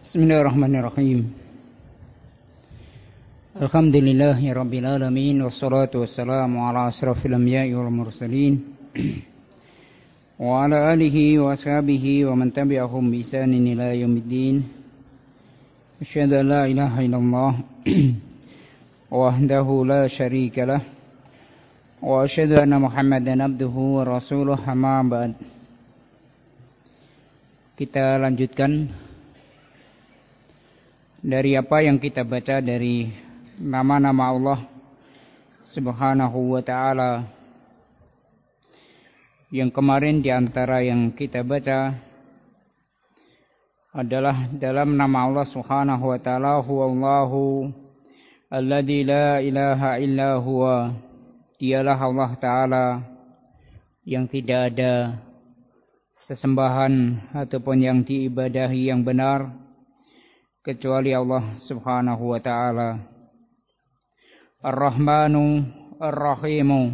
Bismillahirrahmanirrahim. Alhamdulillahi rabbil alamin, wassalatu wassalamu ala asrafil anbiya'i wal mursalin wa ala alihi wa ashabihi wa man tabi'ahum bi ihsanin ila yaumiddin. Asyhadu an la ilaha illallah wahdahu la syarika lah wa asyhadu anna Muhammadan abduhu wa rasuluh, amma ba'd. Kita lanjutkan dari apa yang kita baca dari nama-nama Allah Subhanahu wa ta'ala. Yang kemarin di antara yang kita baca adalah dalam nama Allah Subhanahu wa ta'ala, huwallahu alladzi la ilaha illa huwa. Dialah Allah Ta'ala yang tidak ada sesembahan ataupun yang diibadahi yang benar kecuali Allah Subhanahu wa ta'ala. Ar-Rahmanu Ar-Rahimu.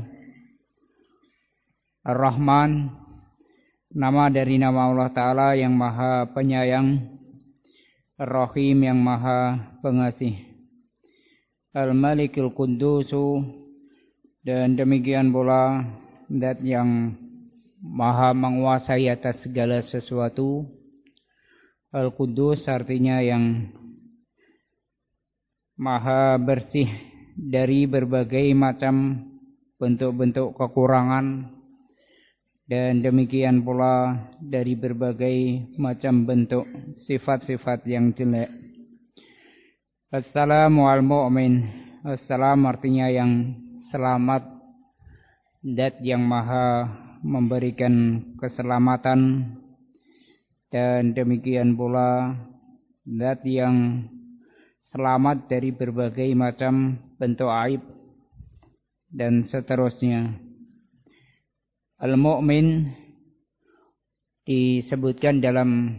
Ar-Rahman, nama dari nama Allah Ta'ala yang maha penyayang. Ar-Rahim, yang maha pengasih. Al-Malikul Qudusu, dan demikian pula zat yang maha menguasai atas segala sesuatu. Al-Qudus artinya yang maha bersih dari berbagai macam bentuk-bentuk kekurangan, dan demikian pula dari berbagai macam bentuk sifat-sifat yang jelek. Assalamu al mu'min. Assalam artinya yang selamat, zat yang maha memberikan keselamatan, dan demikian pula zat yang selamat dari berbagai macam bentuk aib, dan seterusnya. Al-Mu'min disebutkan dalam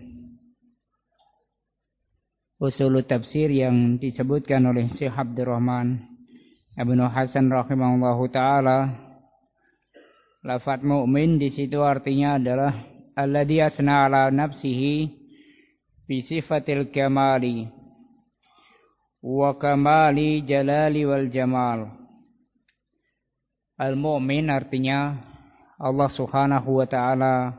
usul tafsir yang disebutkan oleh Syekh Abdurrahman Ibnu Hasan rahimahullahu ta'ala. Lafaz mu'min di situ artinya adalah alladzi asna ala nafsihi bi sifatil kamali wa kamali jalali wal jamal. Al-mu'min artinya Allah Subhanahu wa ta'ala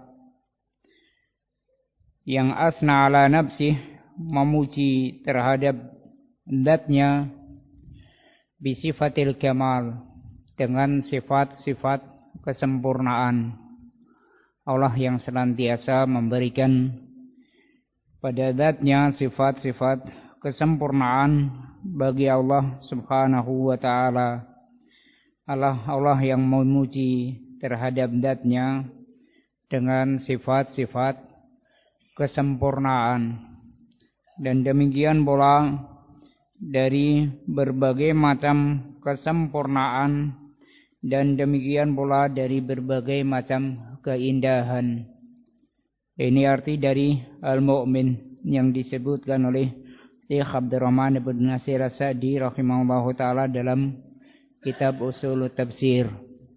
yang asna ala nafsih, memuji terhadap zatnya, bi sifatil kamal, dengan sifat-sifat kesempurnaan. Allah yang senantiasa memberikan pada zatnya sifat-sifat kesempurnaan bagi Allah Subhanahu wa ta'ala. Allah yang memuji terhadap zatnya dengan sifat-sifat kesempurnaan. Dan demikian pula dari berbagai macam kesempurnaan, dan demikian pula dari berbagai macam keindahan. Ini arti dari al-mu'min yang disebutkan oleh Syekh Abdurrahman ibn Nasir As-Sa'di rahimahullahu ta'ala dalam kitab usul tafsir.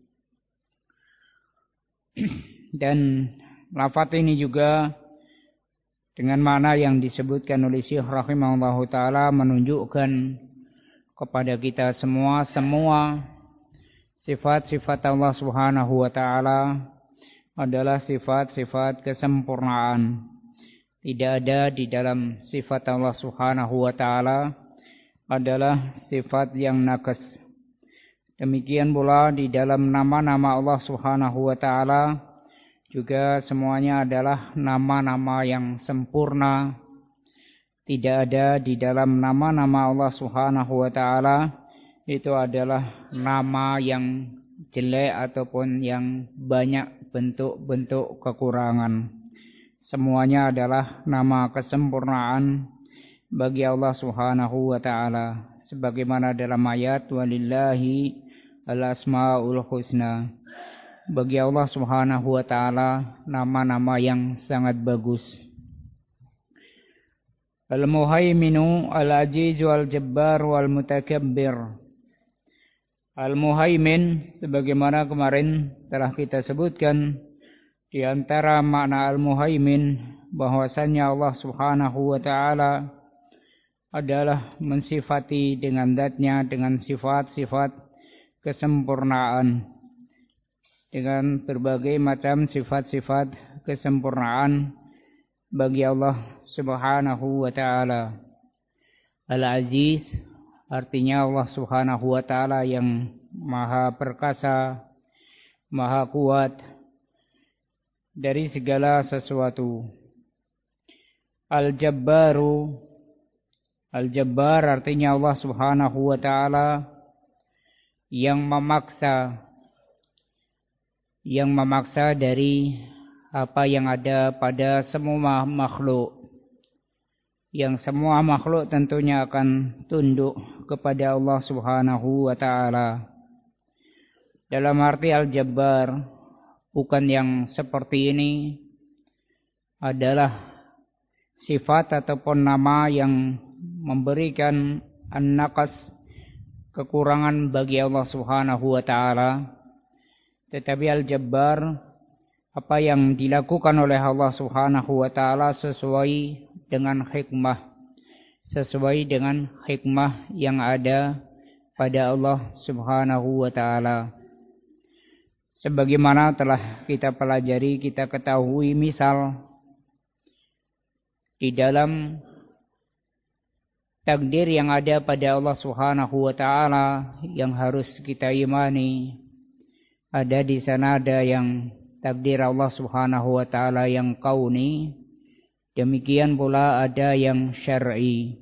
Dan lafaz ini juga dengan makna yang disebutkan oleh Syekh rahimahullahu ta'ala menunjukkan kepada kita semua sifat-sifat Allah Subhanahu wa ta'ala adalah sifat-sifat kesempurnaan. Tidak ada di dalam sifat Allah Subhanahu wa ta'ala adalah sifat yang naqas. Demikian pula di dalam nama-nama Allah Subhanahu wa ta'ala juga semuanya adalah nama-nama yang sempurna. Tidak ada di dalam nama-nama Allah Subhanahu wa ta'ala itu adalah nama yang jelek ataupun yang banyak bentuk-bentuk kekurangan. Semuanya adalah nama kesempurnaan bagi Allah Subhanahu wa ta'ala. Sebagaimana dalam ayat walillahi al-asmaul husna. Bagi Allah Subhanahu wa ta'ala nama-nama yang sangat bagus. Al-Muhaiminu al-Aziz wal-Jabbar wal-Mutakabbir. Al-Muhaimin sebagaimana kemarin telah kita sebutkan Di antara makna Al-Muhaimin bahwasanya Allah Subhanahu wa taala adalah mensifati dengan zat-Nya dengan sifat-sifat kesempurnaan, dengan berbagai macam sifat-sifat kesempurnaan bagi Allah Subhanahu wa taala. Al-Aziz artinya Allah Subhanahu wa taala yang maha perkasa, maha kuat dari segala sesuatu. Al-Jabbaru, Al-Jabbar artinya Allah Subhanahu wa taala yang memaksa dari apa yang ada pada semua makhluk. Yang semua makhluk tentunya akan tunduk kepada Allah Subhanahu wa taala. Dalam arti Al-Jabbar, bukan yang seperti ini adalah sifat ataupun nama yang memberikan an-naqas, kekurangan bagi Allah Subhanahu wa taala. Tetapi Al-Jabbar, apa yang dilakukan oleh Allah Subhanahu wa taala sesuai dengan hikmah yang ada pada Allah Subhanahu wa taala. Sebagaimana telah kita pelajari, kita ketahui, misal di dalam takdir yang ada pada Allah Subhanahu wa taala yang harus kita imani, ada di sana ada yang takdir Allah Subhanahu wa taala yang kauni, demikian pula ada yang syar'i.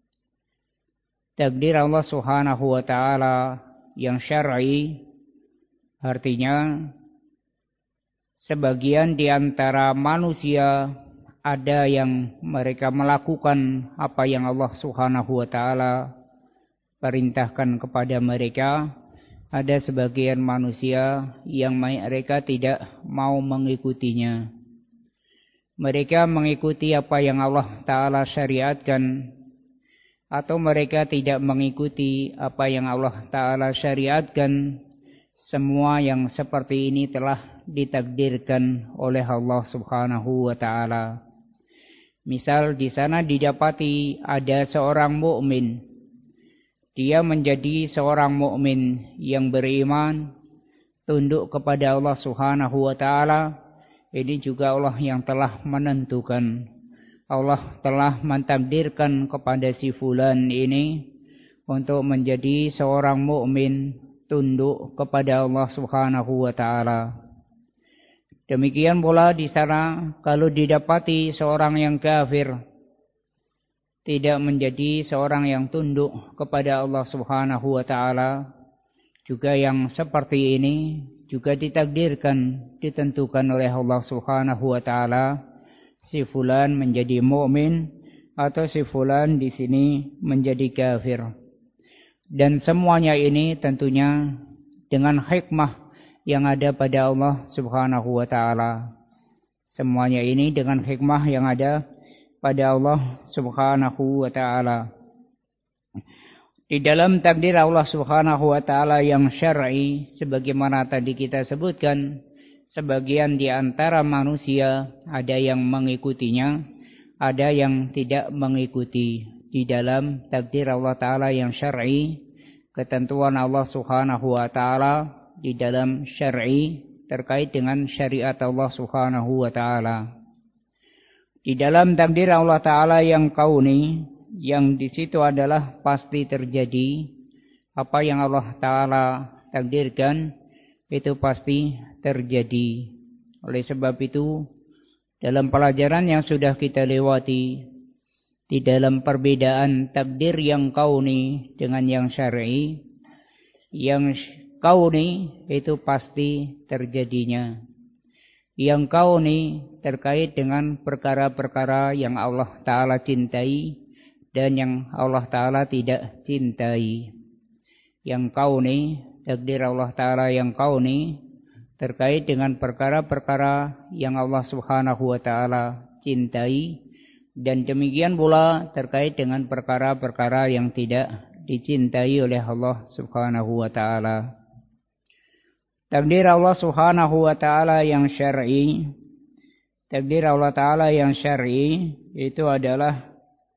Takdir Allah Subhanahu wa taala yang syar'i artinya sebagian di antara manusia ada yang mereka melakukan apa yang Allah Subhanahu wa taala perintahkan kepada mereka. Ada sebagian manusia yang mereka tidak mau mengikutinya. Mereka mengikuti apa yang Allah taala syariatkan, atau mereka tidak mengikuti apa yang Allah taala syariatkan. Semua yang seperti ini telah ditakdirkan oleh Allah Subhanahu wa taala. Misal di sana didapati ada seorang mukmin. Dia menjadi seorang mukmin yang beriman, tunduk kepada Allah Subhanahu wa taala. Ini juga Allah yang telah menentukan. Allah telah mentakdirkan kepada si fulan ini untuk menjadi seorang mukmin, tunduk kepada Allah Subhanahu wa taala. Demikian pula di sana kalau didapati seorang yang kafir, tidak menjadi seorang yang tunduk kepada Allah Subhanahu wa taala, juga yang seperti ini juga ditakdirkan, ditentukan oleh Allah Subhanahu wa taala, si fulan menjadi mukmin atau si fulan di sini menjadi kafir. Dan semuanya ini tentunya dengan hikmah yang ada pada Allah Subhanahu wa taala. Semuanya ini dengan hikmah yang ada pada Allah Subhanahu wa taala. Di dalam takdir Allah Subhanahu wa taala yang syar'i, sebagaimana tadi kita sebutkan, sebagian di antara manusia ada yang mengikutinya, ada yang tidak mengikuti. Di dalam takdir Allah taala yang syar'i, ketentuan Allah Subhanahu wa taala di dalam syar'i terkait dengan syariat Allah Subhanahu wa taala. Di dalam takdir Allah taala yang kauni, yang di situ adalah pasti terjadi apa yang Allah taala takdirkan, itu pasti terjadi. Oleh sebab itu, dalam pelajaran yang sudah kita lewati, di dalam perbedaan takdir yang kauni dengan yang syar'i, yang kauni itu pasti terjadinya. Yang kauni terkait dengan perkara-perkara yang Allah Ta'ala cintai dan yang Allah Ta'ala tidak cintai. Yang kauni, takdir Allah Ta'ala yang kauni terkait dengan perkara-perkara yang Allah Subhanahu wa Ta'ala cintai, dan demikian pula terkait dengan perkara-perkara yang tidak dicintai oleh Allah Subhanahu wa Ta'ala. Takdir Allah Subhanahu wa taala yang syar'i, takdir Allah taala yang syar'i itu adalah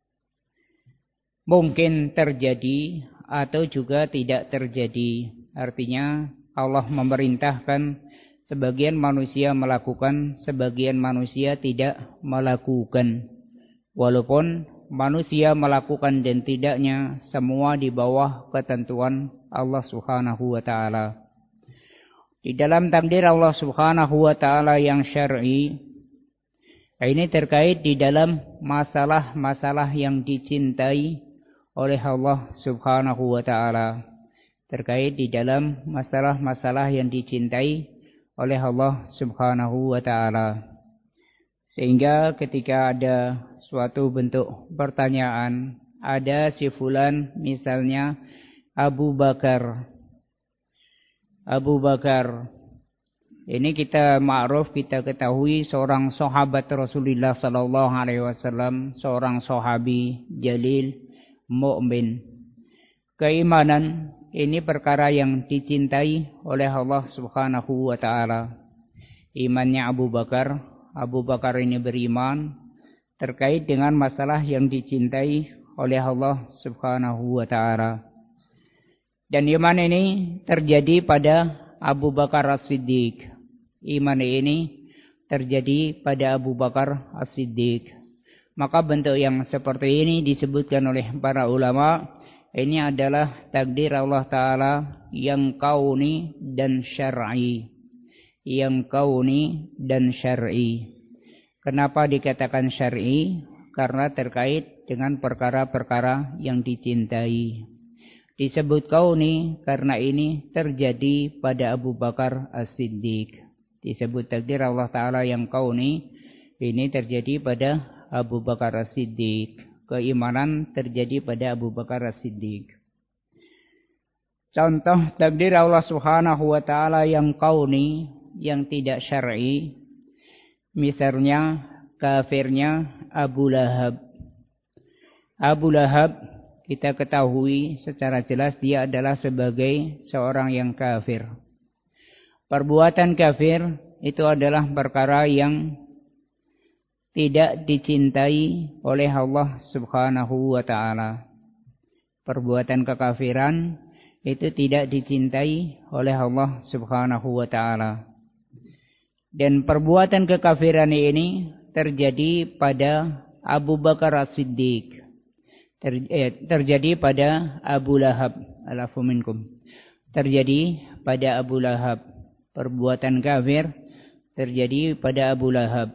mungkin terjadi atau juga tidak terjadi. Artinya Allah memerintahkan sebagian manusia melakukan, sebagian manusia tidak melakukan. Walaupun manusia melakukan dan tidaknya semua di bawah ketentuan Allah Subhanahu wa taala. Di dalam takdir Allah Subhanahu wa taala yang syar'i, ini terkait di dalam masalah-masalah yang dicintai oleh Allah Subhanahu wa taala. Terkait di dalam masalah-masalah yang dicintai oleh Allah Subhanahu wa taala. Sehingga ketika ada suatu bentuk pertanyaan, ada si fulan misalnya Abu Bakar. Ini kita ma'ruf, kita ketahui seorang sahabat Rasulullah sallallahu alaihi wasallam, seorang sahabi jalil mukmin. Keimanan ini perkara yang dicintai oleh Allah Subhanahu wa taala. Imannya Abu Bakar ini beriman terkait dengan masalah yang dicintai oleh Allah Subhanahu wa taala. Dan iman ini terjadi pada Abu Bakar As-Siddiq. Iman ini terjadi pada Abu Bakar As-Siddiq. Maka bentuk yang seperti ini disebutkan oleh para ulama, ini adalah takdir Allah Ta'ala yang kauni dan syar'i. Yang kauni dan syar'i. Kenapa dikatakan syar'i? Karena terkait dengan perkara-perkara yang dicintai. Disebut kauni karena ini terjadi pada Abu Bakar As-Siddiq. Disebut takdir Allah Ta'ala yang kauni, ini terjadi pada Abu Bakar As-Siddiq. Keimanan terjadi pada Abu Bakar As-Siddiq. Contoh takdir Allah Subhanahu wa taala yang kauni, yang tidak syar'i, misalnya kafirnya Abu Lahab. Abu Lahab kita ketahui secara jelas dia adalah sebagai seorang yang kafir. Perbuatan kafir itu adalah perkara yang tidak dicintai oleh Allah Subhanahu wa taala. Perbuatan kekafiran itu tidak dicintai oleh Allah Subhanahu wa taala. Dan perbuatan kekafiran ini terjadi pada Abu Bakar As-Siddiq. Terjadi pada Abu Lahab. Alafu minkum. Terjadi pada Abu Lahab. Perbuatan kafir terjadi pada Abu Lahab.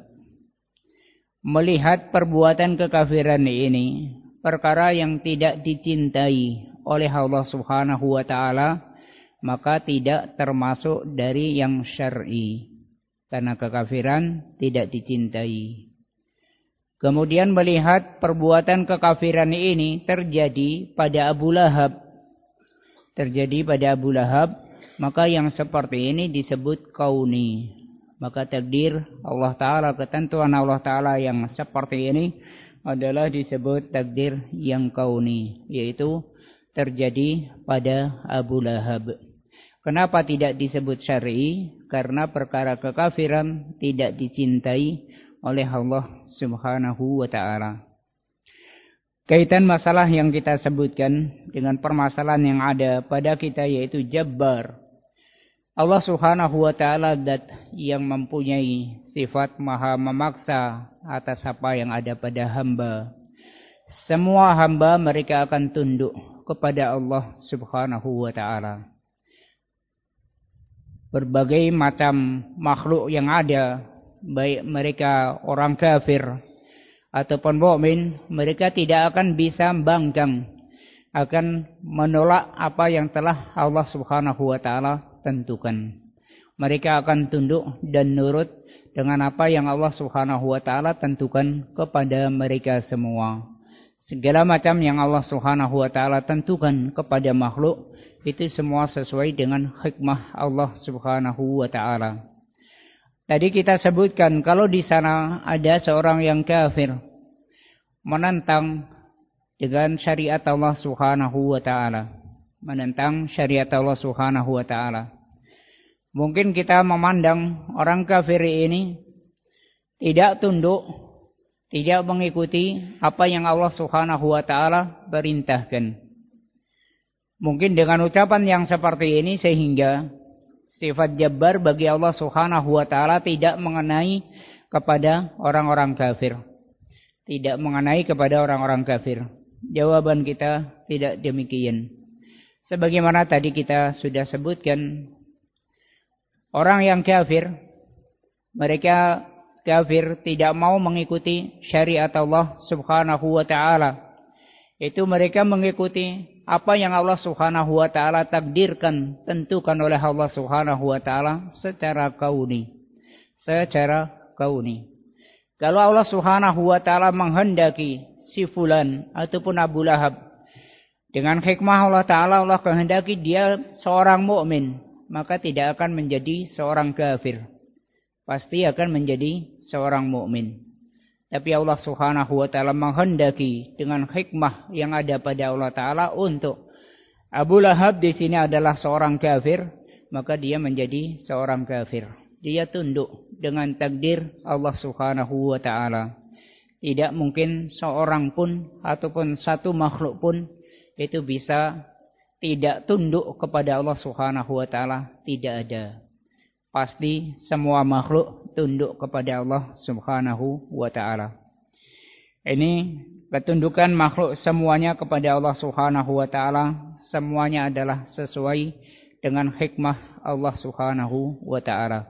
Melihat perbuatan kekafiran ini, perkara yang tidak dicintai oleh Allah Subhanahu wa taala, maka tidak termasuk dari yang syar'i. Karena kekafiran tidak dicintai. Kemudian melihat perbuatan kekafiran ini terjadi pada Abu Lahab. Terjadi pada Abu Lahab, maka yang seperti ini disebut kauni. Maka takdir Allah Ta'ala, ketentuan Allah Ta'ala yang seperti ini adalah disebut takdir yang kauni. Yaitu terjadi pada Abu Lahab. Kenapa tidak disebut syar'i? Karena perkara kekafiran tidak dicintai oleh Allah Subhanahu wa taala. Kaitan masalah yang kita sebutkan dengan permasalahan yang ada pada kita yaitu Jabbar. Allah Subhanahu wa taala zat yang mempunyai sifat maha memaksa atas apa yang ada pada hamba. Semua hamba mereka akan tunduk kepada Allah Subhanahu wa taala. Berbagai macam makhluk yang ada, baik mereka orang kafir ataupun mukmin, mereka tidak akan bisa bangkang, akan menolak apa yang telah Allah Subhanahu wa taala tentukan. Mereka akan tunduk dan nurut dengan apa yang Allah Subhanahu wa taala tentukan kepada mereka semua. Segala macam yang Allah Subhanahu wa taala tentukan kepada makhluk itu semua sesuai dengan hikmah Allah Subhanahu wa taala. Tadi kita sebutkan kalau di sana ada seorang yang kafir menentang dengan syariat Allah Subhanahu wa taala, menentang syariat Allah Subhanahu wa taala. Mungkin kita memandang orang kafir ini tidak tunduk, tidak mengikuti apa yang Allah Subhanahu wa taala perintahkan. Mungkin dengan ucapan yang seperti ini sehingga sifat Jabbar bagi Allah Subhanahu wa taala tidak mengenai kepada orang-orang kafir. Tidak mengenai kepada orang-orang kafir. Jawaban kita tidak demikian. Sebagaimana tadi kita sudah sebutkan, orang yang kafir, mereka kafir tidak mau mengikuti syariat Allah Subhanahu wa taala. Itu mereka mengikuti apa yang Allah Subhanahu wa taala takdirkan, tentukan oleh Allah Subhanahu wa taala secara kauni. Secara kauni. Kalau Allah Subhanahu wa taala menghendaki si fulan ataupun Abu Lahab, dengan hikmah Allah taala Allah kehendaki dia seorang mukmin, maka tidak akan menjadi seorang kafir. Pasti akan menjadi seorang mukmin. Tapi Allah Subhanahu wa taala menghendaki dengan hikmah yang ada pada Allah taala untuk Abu Lahab di sini adalah seorang kafir, maka dia menjadi seorang kafir. Dia tunduk dengan takdir Allah Subhanahu wa taala. Tidak mungkin seorang pun ataupun satu makhluk pun itu bisa tidak tunduk kepada Allah Subhanahu wa taala, tidak ada. Pasti semua makhluk tunduk kepada Allah Subhanahu wa taala. Ini ketundukan makhluk semuanya kepada Allah Subhanahu wa taala, semuanya adalah sesuai dengan hikmah Allah Subhanahu wa taala.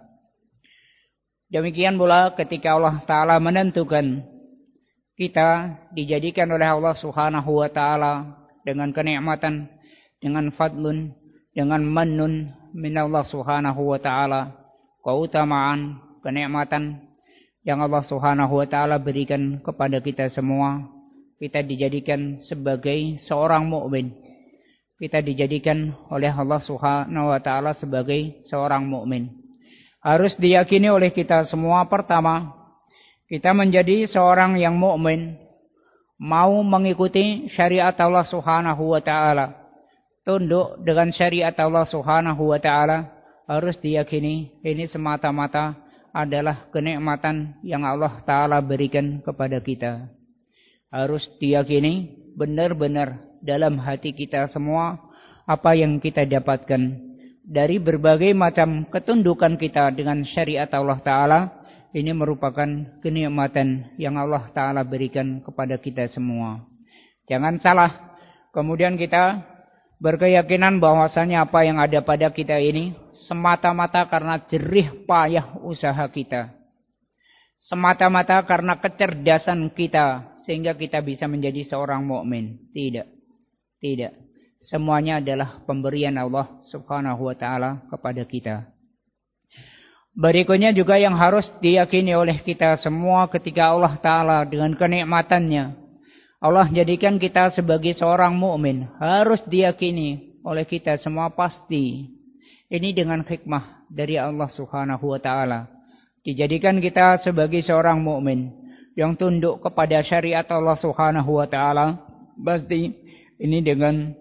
Demikian pula ketika Allah taala menentukan kita dijadikan oleh Allah Subhanahu wa taala dengan kenikmatan, dengan fadlun, dengan mannun min Allah Subhanahu wa taala, keutamaan, kenikmatan yang Allah Subhanahu wa taala berikan kepada kita semua. Kita dijadikan sebagai seorang mukmin. Kita dijadikan oleh Allah Subhanahu wa taala sebagai seorang mukmin. Harus diyakini oleh kita semua, pertama, kita menjadi seorang yang mukmin, mau mengikuti syariat Allah Subhanahu wa taala, tunduk dengan syariat Allah Subhanahu wa taala, harus diyakini ini semata-mata adalah kenikmatan yang Allah taala berikan kepada kita. Harus diyakini benar-benar dalam hati kita semua apa yang kita dapatkan dari berbagai macam ketundukan kita dengan syariat Allah taala. Ini merupakan kenikmatan yang Allah taala berikan kepada kita semua. Jangan salah, kemudian kita berkeyakinan bahwasanya apa yang ada pada kita ini semata-mata karena jerih payah usaha kita. Semata-mata karena kecerdasan kita sehingga kita bisa menjadi seorang mukmin. Tidak. Tidak. Semuanya adalah pemberian Allah Subhanahu wa taala kepada kita. Berikutnya juga yang harus diyakini oleh kita semua ketika Allah taala dengan kenikmatannya Allah jadikan kita sebagai seorang mukmin, harus diyakini oleh kita semua pasti ini dengan hikmah dari Allah Subhanahu wa taala. Dijadikan kita sebagai seorang mukmin yang tunduk kepada syariat Allah Subhanahu wa taala, pasti ini dengan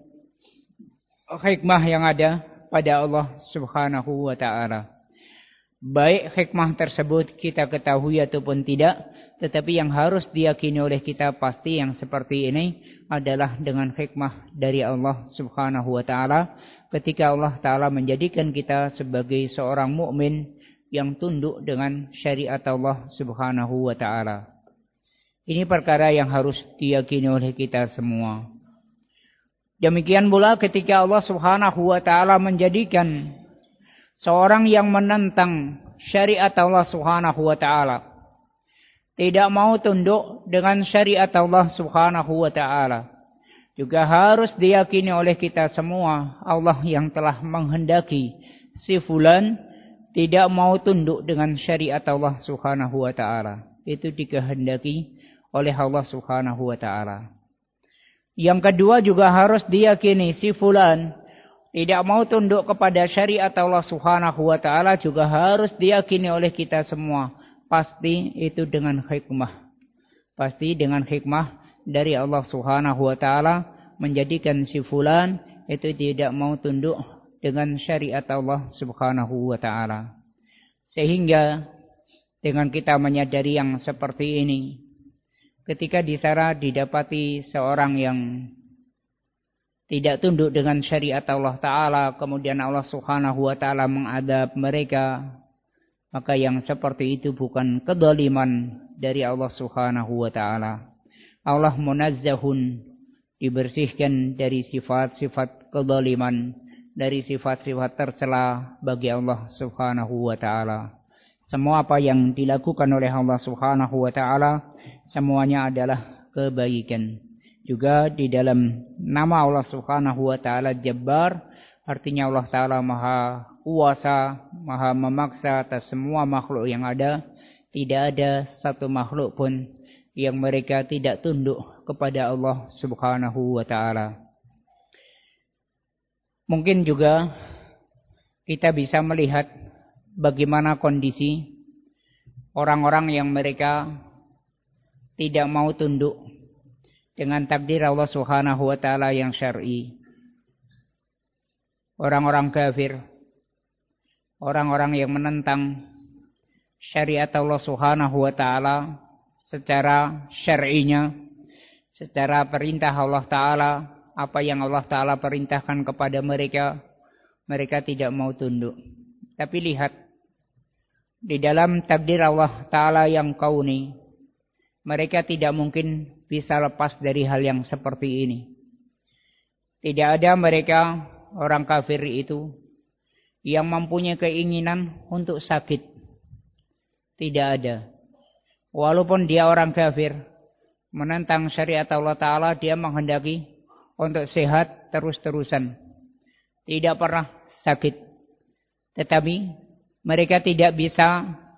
hikmah yang ada pada Allah Subhanahu wa taala. Baik hikmah tersebut kita ketahui ataupun tidak, tetapi yang harus diyakini oleh kita pasti yang seperti ini adalah dengan hikmah dari Allah Subhanahu wa taala ketika Allah taala menjadikan kita sebagai seorang mukmin yang tunduk dengan syariat Allah Subhanahu wa taala. Ini perkara yang harus diyakini oleh kita semua. Demikian pula ketika Allah Subhanahu wa taala menjadikan seorang yang menentang syariat Allah Subhanahu wa taala, tidak mau tunduk dengan syariat Allah Subhanahu wa taala, juga harus diyakini oleh kita semua Allah yang telah menghendaki si fulan tidak mau tunduk dengan syariat Allah Subhanahu wa taala. Itu dikehendaki oleh Allah Subhanahu wa taala. Yang kedua juga harus diyakini si fulan tidak mau tunduk kepada syariat Allah Subhanahu wa taala, juga harus diyakini oleh kita semua pasti itu dengan hikmah. Pasti dengan hikmah dari Allah Subhanahu wa taala menjadikan si fulan itu tidak mau tunduk dengan syariat Allah Subhanahu wa taala. Sehingga dengan kita menyadari yang seperti ini, ketika di sana didapati seorang yang tidak tunduk dengan syariat Allah taala, kemudian Allah Subhanahu wa taala mengadab mereka, maka yang seperti itu bukan kedzaliman dari Allah Subhanahu wa taala. Allah munazzahun, dibersihkan dari sifat-sifat kedzaliman, dari sifat-sifat tercela bagi Allah Subhanahu wa taala. Semua apa yang dilakukan oleh Allah Subhanahu wa taala semuanya adalah kebaikan. Juga di dalam nama Allah Subhanahu wa taala Jabbar, artinya Allah taala Maha Kuasa, Maha memaksa atas semua makhluk yang ada. Tidak ada satu makhluk pun yang mereka tidak tunduk kepada Allah Subhanahu wa taala. Mungkin juga kita bisa melihat bagaimana kondisi orang-orang yang mereka tidak mau tunduk dengan takdir Allah Subhanahu wa taala yang syar'i. Orang-orang kafir, orang-orang yang menentang syariat Allah Subhanahu wa taala secara syar'inya, secara perintah Allah taala, apa yang Allah taala perintahkan kepada mereka, mereka tidak mau tunduk. Tapi lihat, di dalam takdir Allah taala yang kauni, mereka tidak mungkin bisa lepas dari hal yang seperti ini. Tidak ada mereka, orang kafir itu, yang mempunyai keinginan untuk sakit. Tidak ada. Walaupun dia orang kafir, menentang syariat Allah Ta'ala, dia menghendaki untuk sehat terus-terusan. Tidak pernah sakit. Tetapi mereka tidak bisa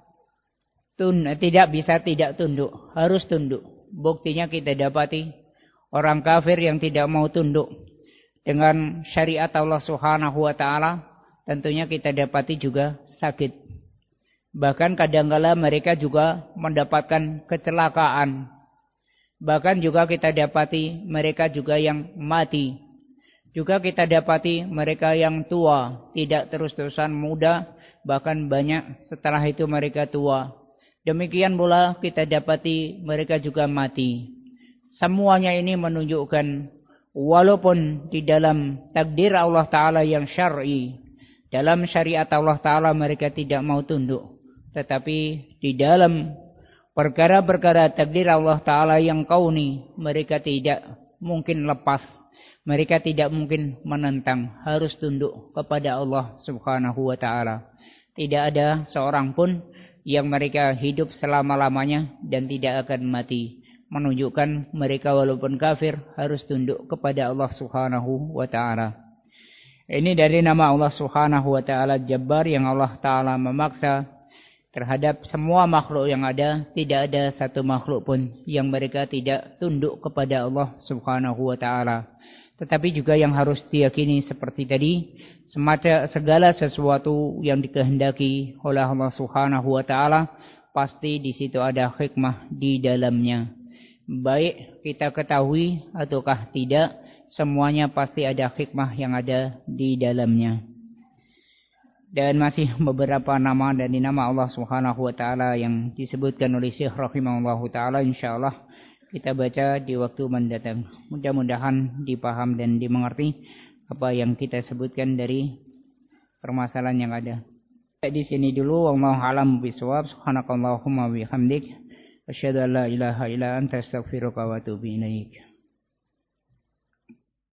tidak tunduk. Harus tunduk. Buktinya kita dapati orang kafir yang tidak mau tunduk dengan syariat Allah Subhanahu wa taala, tentunya kita dapati juga sakit. Bahkan kadang-kala mereka juga mendapatkan kecelakaan. Bahkan juga kita dapati mereka juga yang mati. Juga kita dapati mereka yang tua, tidak terus-terusan muda, bahkan banyak setelah itu mereka tua. Demikian pula kita dapati mereka juga mati. Semuanya ini menunjukkan walaupun di dalam takdir Allah Ta'ala yang syar'i, dalam syariat Allah Ta'ala mereka tidak mau tunduk. Tetapi di dalam perkara-perkara takdir Allah Ta'ala yang kauni, mereka tidak mungkin lepas. Mereka tidak mungkin menentang. Harus tunduk kepada Allah Subhanahu wa Ta'ala. Tidak ada seorang pun yang mereka hidup selama-lamanya dan tidak akan mati. Menunjukkan mereka walaupun kafir harus tunduk kepada Allah Subhanahu wa Ta'ala. Ini dari nama Allah Subhanahu wa Ta'ala Jabbar, yang Allah Ta'ala memaksa terhadap semua makhluk yang ada. Tidak ada satu makhluk pun yang mereka tidak tunduk kepada Allah Subhanahu wa Ta'ala. Tetapi juga yang harus diyakini seperti tadi, segala sesuatu yang dikehendaki oleh Allah Subhanahu wa Ta'ala, pasti di situ ada hikmah di dalamnya. Baik kita ketahui ataukah tidak, semuanya pasti ada hikmah yang ada di dalamnya. Dan masih beberapa nama dari nama Allah Subhanahu wa Ta'ala yang disebutkan oleh Syekh rahimahullahu ta'ala, insyaallah kita baca di waktu mendatang. Mudah-mudahan dipaham dan dimengerti apa yang kita sebutkan dari permasalahan yang ada. Di sini dulu, wallahu a'lam bishawab. Subhanakallahumma wa bihamdik, asyhadu an la ilaha illa anta, astaghfiruka wa atubu ilaik.